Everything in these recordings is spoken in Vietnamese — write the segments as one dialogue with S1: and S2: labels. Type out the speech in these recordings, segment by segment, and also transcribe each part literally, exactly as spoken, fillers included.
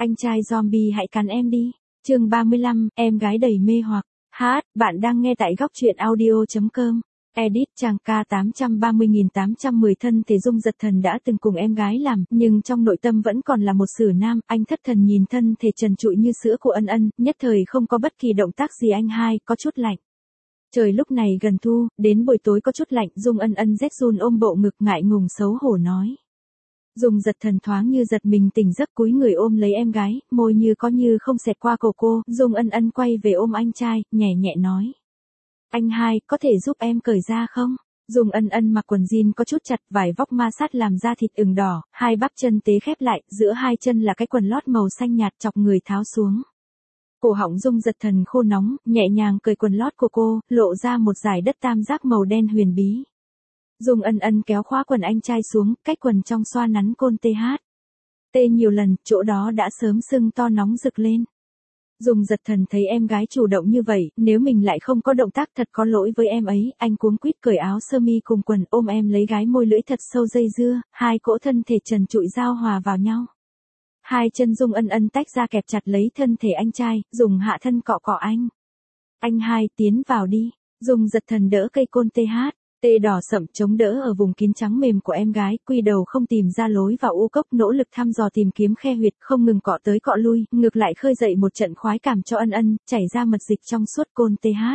S1: Anh trai zombie hãy cắn em đi. Chương ba mươi lăm, em gái đầy mê hoặc. Hát, bạn đang nghe tại góc truyện audio chấm com. Edit trang K tám ba không tám một không thân thể Dung Giật Thần đã từng cùng em gái làm, nhưng trong nội tâm vẫn còn là một sử nam. Anh thất thần nhìn thân thể trần trụi như sữa của Ân Ân, nhất thời không có bất kỳ động tác gì. Anh hai, có chút lạnh. Trời lúc này gần thu, đến buổi tối có chút lạnh. Dung Ân Ân rét run ôm bộ ngực ngại ngùng xấu hổ nói. Dung Giật Thần thoáng như giật mình tỉnh giấc cúi người ôm lấy em gái, môi như có như không xẹt qua cổ cô. Dung Ân Ân quay về ôm anh trai, nhẹ nhẹ nói. Anh hai, có thể giúp em cởi ra không? Dung Ân Ân mặc quần jean có chút chặt, vải vóc ma sát làm da thịt ửng đỏ, hai bắp chân tế khép lại, giữa hai chân là cái quần lót màu xanh nhạt chọc người tháo xuống. Cổ họng Dung Giật Thần khô nóng, nhẹ nhàng cởi quần lót của cô, lộ ra một dải đất tam giác màu đen huyền bí. Dung Ân Ân kéo khóa quần anh trai xuống, cách quần trong xoa nắn côn tê hát. Tê nhiều lần, chỗ đó đã sớm sưng to nóng rực lên. Dung Giật Thần thấy em gái chủ động như vậy, nếu mình lại không có động tác thật có lỗi với em ấy, anh cuống quýt cởi áo sơ mi cùng quần ôm em lấy gái môi lưỡi thật sâu dây dưa, hai cỗ thân thể trần trụi giao hòa vào nhau. Hai chân Dung Ân Ân tách ra kẹp chặt lấy thân thể anh trai, dùng hạ thân cọ cọ anh. Anh hai, tiến vào đi. Dung Giật Thần đỡ cây côn tê hát. Tê đỏ sậm chống đỡ ở vùng kín trắng mềm của em gái, quy đầu không tìm ra lối vào u cốc, nỗ lực thăm dò tìm kiếm khe huyệt, không ngừng cọ tới cọ lui, ngược lại khơi dậy một trận khoái cảm cho Ân Ân, chảy ra mật dịch trong suốt côn tê hát.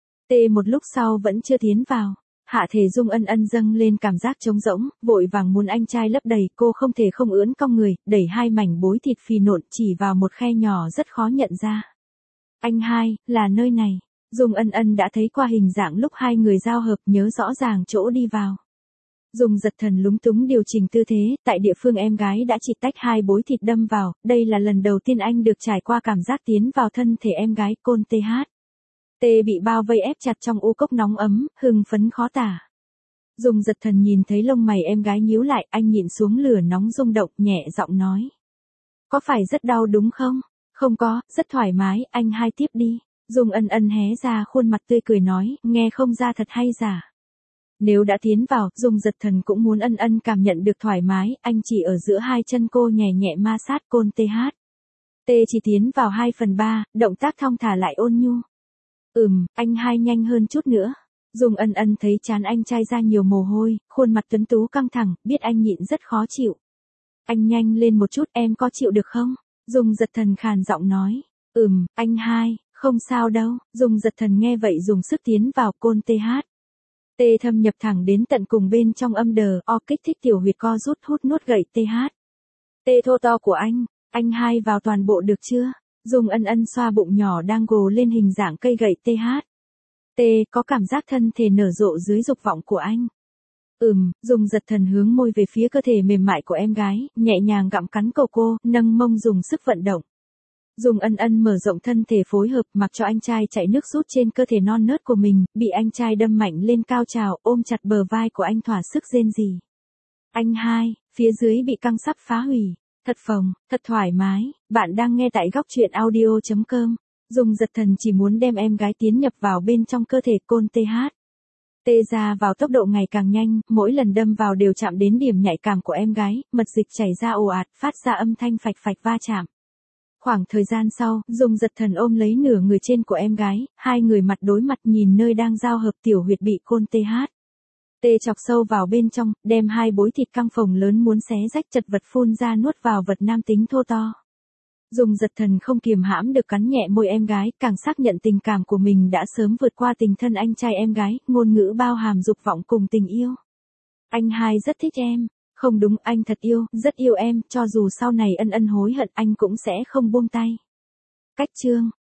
S1: Tê một lúc sau vẫn chưa tiến vào. Hạ thể Dung Ân Ân dâng lên cảm giác trống rỗng, vội vàng muốn anh trai lấp đầy, cô không thể không ưỡn cong người, đẩy hai mảnh bối thịt phì nộn chỉ vào một khe nhỏ rất khó nhận ra. Anh hai, là nơi này. Dung Ân Ân đã thấy qua hình dạng lúc hai người giao hợp, nhớ rõ ràng chỗ đi vào. Dung Giật Thần lúng túng điều chỉnh tư thế, tại địa phương em gái đã chỉ tách hai bối thịt đâm vào, đây là lần đầu tiên anh được trải qua cảm giác tiến vào thân thể em gái, côn tê hát. Tê bị bao vây ép chặt trong u cốc nóng ấm, hưng phấn khó tả. Dung Giật Thần nhìn thấy lông mày em gái nhíu lại, anh nhịn xuống lửa nóng rung động, nhẹ giọng nói. Có phải rất đau đúng không? Không có, rất thoải mái, anh hai tiếp đi. Dung Ân Ân hé ra khuôn mặt tươi cười nói, nghe không ra thật hay giả. Nếu đã tiến vào, Dung Giật Thần cũng muốn Ân Ân cảm nhận được thoải mái, anh chỉ ở giữa hai chân cô nhẹ nhẹ ma sát côn tê hát. Tê chỉ tiến vào hai phần ba, động tác thong thả lại ôn nhu. Ừm, anh hai nhanh hơn chút nữa. Dung Ân Ân thấy trán anh trai ra nhiều mồ hôi, khuôn mặt tuấn tú căng thẳng, biết anh nhịn rất khó chịu. Anh nhanh lên một chút, em có chịu được không? Dung Giật Thần khàn giọng nói. Ừm, anh hai. Không sao đâu. Dung Giật Thần nghe vậy dùng sức tiến vào côn tê hát. Tê thâm nhập thẳng đến tận cùng bên trong âm đờ, o kích thích tiểu huyệt co rút hút nuốt gậy tê hát. Tê thô to của anh, anh hai vào toàn bộ được chưa? Dung Ân Ân xoa bụng nhỏ đang gồ lên hình dạng cây gậy tê hát. Tê có cảm giác thân thể nở rộ dưới dục vọng của anh. Ừm, Dung Giật Thần hướng môi về phía cơ thể mềm mại của em gái, nhẹ nhàng gặm cắn cầu cô, nâng mông dùng sức vận động. Dung Ân Ân mở rộng thân thể phối hợp, mặc cho anh trai chạy nước rút trên cơ thể non nớt của mình, bị anh trai đâm mạnh lên cao trào, ôm chặt bờ vai của anh thỏa sức rên rỉ. Anh hai, phía dưới bị căng sắp phá hủy. Thật phồng, thật thoải mái, bạn đang nghe tại góc truyện audio chấm com. Dung Giật Thần chỉ muốn đem em gái tiến nhập vào bên trong cơ thể côn tê hát. Tê ra vào tốc độ ngày càng nhanh, mỗi lần đâm vào đều chạm đến điểm nhạy cảm của em gái, mật dịch chảy ra ồ ạt, phát ra âm thanh phạch phạch va chạm. Khoảng thời gian sau, Dung Giật Thần ôm lấy nửa người trên của em gái, hai người mặt đối mặt nhìn nơi đang giao hợp tiểu huyệt bị côn tê hát. Tê chọc sâu vào bên trong, đem hai bối thịt căng phồng lớn muốn xé rách chật vật phun ra nuốt vào vật nam tính thô to. Dung Giật Thần không kiềm hãm được cắn nhẹ môi em gái, càng xác nhận tình cảm của mình đã sớm vượt qua tình thân anh trai em gái, ngôn ngữ bao hàm dục vọng cùng tình yêu. Anh hai rất thích em. Không đúng, anh thật yêu, rất yêu em, cho dù sau này Ân Ân hối hận anh cũng sẽ không buông tay. Cách chương